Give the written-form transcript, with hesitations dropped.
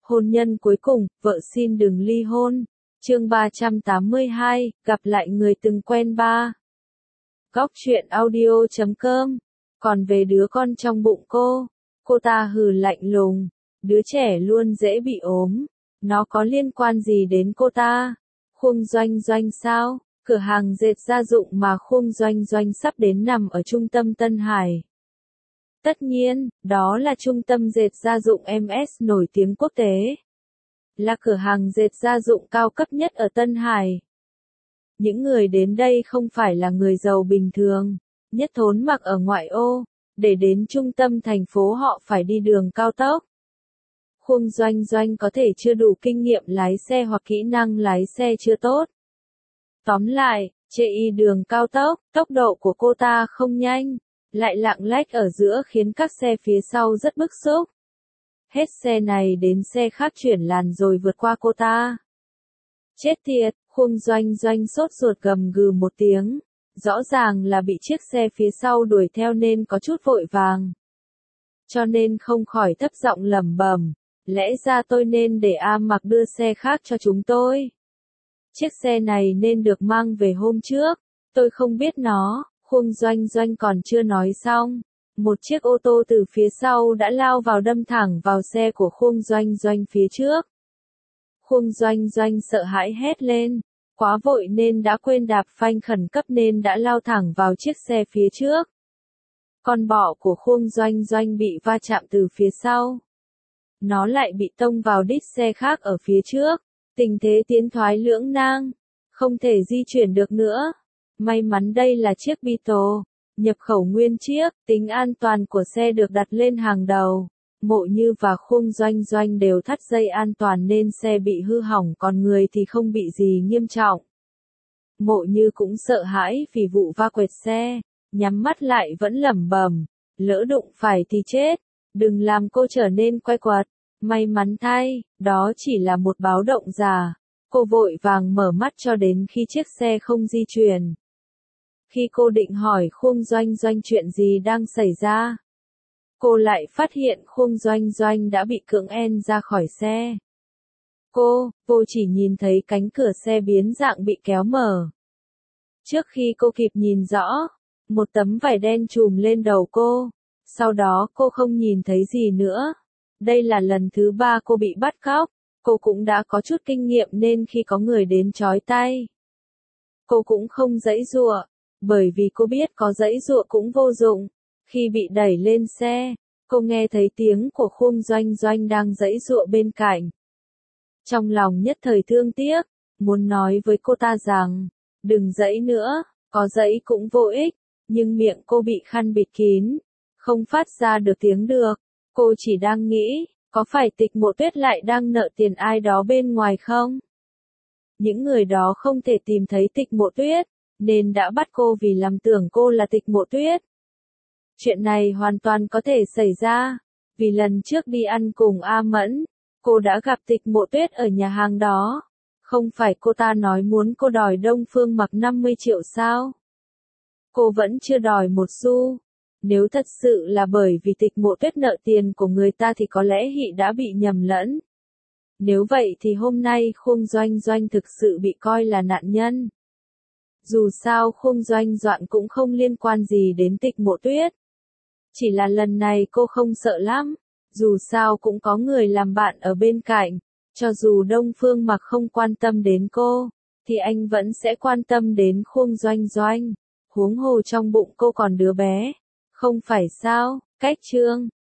Hôn nhân cuối cùng, vợ xin đừng ly hôn. Chương 382, gặp lại người từng quen ba. Góc truyện audio.com. Còn về đứa con trong bụng cô ta hừ lạnh lùng, đứa trẻ luôn dễ bị ốm, nó có liên quan gì đến cô ta? Khung Doanh Doanh sao? Cửa hàng dệt gia dụng mà Khung Doanh Doanh sắp đến nằm ở trung tâm Tân Hải. Tất nhiên, đó là trung tâm dệt gia dụng MS nổi tiếng quốc tế. Là cửa hàng dệt gia dụng cao cấp nhất ở Tân Hải. Những người đến đây không phải là người giàu bình thường, nhất thốn mặc ở ngoại ô, để đến trung tâm thành phố họ phải đi đường cao tốc. Khung Doanh Doanh có thể chưa đủ kinh nghiệm lái xe hoặc kỹ năng lái xe chưa tốt. Tóm lại, chê y đường cao tốc, tốc độ của cô ta không nhanh, lại lạng lách ở giữa khiến các xe phía sau rất bức xúc. Hết xe này đến xe khác chuyển làn rồi vượt qua cô ta. Chết tiệt, Khung Doanh Doanh sốt ruột gầm gừ một tiếng, rõ ràng là bị chiếc xe phía sau đuổi theo nên có chút vội vàng. Cho nên không khỏi thấp giọng lẩm bẩm, lẽ ra tôi nên để A Mặc đưa xe khác cho chúng tôi. Chiếc xe này nên được mang về hôm trước, tôi không biết nó. Khung Doanh Doanh còn chưa nói xong, một chiếc ô tô từ phía sau đã lao vào đâm thẳng vào xe của Khung Doanh Doanh phía trước. Khung Doanh Doanh sợ hãi hét lên, quá vội nên đã quên đạp phanh khẩn cấp nên đã lao thẳng vào chiếc xe phía trước. Con bọ của Khung Doanh Doanh bị va chạm từ phía sau. Nó lại bị tông vào đít xe khác ở phía trước, tình thế tiến thoái lưỡng nan, không thể di chuyển được nữa. May mắn đây là chiếc Beetle, nhập khẩu nguyên chiếc, tính an toàn của xe được đặt lên hàng đầu. Mộ Như và Khung Doanh Doanh đều thắt dây an toàn nên xe bị hư hỏng còn người thì không bị gì nghiêm trọng. Mộ Như cũng sợ hãi vì vụ va quẹt xe, nhắm mắt lại vẫn lẩm bẩm, lỡ đụng phải thì chết, đừng làm cô trở nên quay quạt. May mắn thay, đó chỉ là một báo động giả. Cô vội vàng mở mắt cho đến khi chiếc xe không di chuyển. Khi cô định hỏi Khung Doanh Doanh chuyện gì đang xảy ra, cô lại phát hiện Khung Doanh Doanh đã bị cưỡng ép ra khỏi xe. Cô chỉ nhìn thấy cánh cửa xe biến dạng bị kéo mở. Trước khi cô kịp nhìn rõ, một tấm vải đen trùm lên đầu cô, sau đó cô không nhìn thấy gì nữa. Đây là lần thứ 3 cô bị bắt cóc, cô cũng đã có chút kinh nghiệm nên khi có người đến trói tay, cô cũng không giãy giụa, bởi vì cô biết có giãy giụa cũng vô dụng. Khi bị đẩy lên xe, cô nghe thấy tiếng của Khung Doanh Doanh đang giãy giụa bên cạnh. Trong lòng nhất thời thương tiếc, muốn nói với cô ta rằng, đừng giãy nữa, có giãy cũng vô ích, nhưng miệng cô bị khăn bịt kín, không phát ra được tiếng được. Cô chỉ đang nghĩ, có phải Tịch Mộ Tuyết lại đang nợ tiền ai đó bên ngoài không? Những người đó không thể tìm thấy Tịch Mộ Tuyết, nên đã bắt cô vì lầm tưởng cô là Tịch Mộ Tuyết. Chuyện này hoàn toàn có thể xảy ra, vì lần trước đi ăn cùng A Mẫn, cô đã gặp Tịch Mộ Tuyết ở nhà hàng đó. Không phải cô ta nói muốn cô đòi Đông Phương Mặc 50 triệu sao? Cô vẫn chưa đòi một xu. Nếu thật sự là bởi vì Tịch Mộ Tuyết nợ tiền của người ta thì có lẽ Hị đã bị nhầm lẫn. Nếu vậy thì hôm nay Khung Doanh Doanh thực sự bị coi là nạn nhân. Dù sao Khung Doanh Doanh cũng không liên quan gì đến Tịch Mộ Tuyết. Chỉ là lần này cô không sợ lắm, dù sao cũng có người làm bạn ở bên cạnh. Cho dù Đông Phương Mặc không quan tâm đến cô, thì anh vẫn sẽ quan tâm đến Khung Doanh Doanh. Huống hồ trong bụng cô còn đứa bé. Không phải sao? Cách chương